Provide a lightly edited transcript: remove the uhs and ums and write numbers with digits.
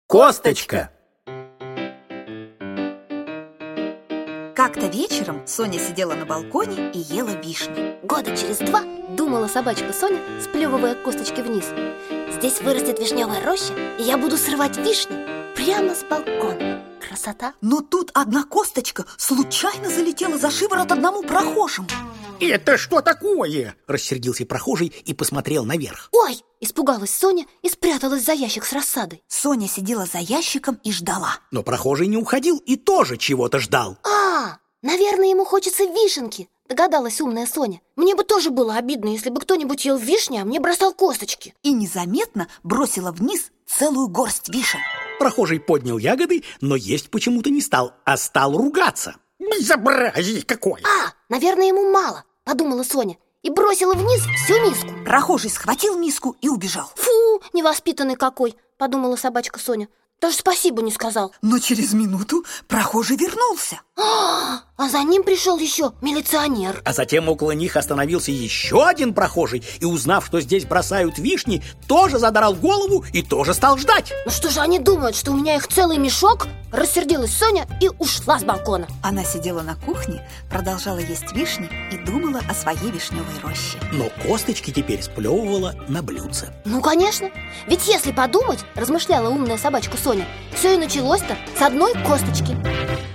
Косточка. Как-то вечером Соня сидела на балконе и ела вишни. Года через 2, думала собачка Соня, сплевывая косточки вниз, здесь вырастет вишневая роща, и я буду срывать вишни прямо с балкона. Красота! Но тут одна косточка случайно залетела за шиворот одному прохожему. Это что такое? Рассердился прохожий и посмотрел наверх. Ой! Испугалась Соня и спряталась за ящик с рассадой. Соня сидела за ящиком и ждала. Но прохожий не уходил и тоже чего-то ждал. Наверное, ему хочется вишенки, догадалась умная Соня. Мне бы тоже было обидно, если бы кто-нибудь ел вишни, а мне бросал косточки. И незаметно бросила вниз целую горсть вишен. Прохожий поднял ягоды, но есть почему-то не стал, а стал ругаться. Безобразие какое! Наверное, ему мало, подумала Соня, и бросила вниз всю миску. Прохожий схватил миску и убежал. Фу, невоспитанный какой, подумала собачка Соня. Даже спасибо не сказал. Но через минуту прохожий вернулся. А за ним пришел еще милиционер. А затем около них остановился еще один прохожий и, узнав, что здесь бросают вишни, тоже задрал голову и тоже стал ждать. Ну что же они думают, что у меня их целый мешок? Рассердилась Соня и ушла с балкона. Она сидела на кухне, продолжала есть вишни и думала о своей вишневой роще. Но косточки теперь сплевывала на блюдце. Ну, конечно. Ведь если подумать, размышляла умная собачка Соня, все и началось-то с одной косточки.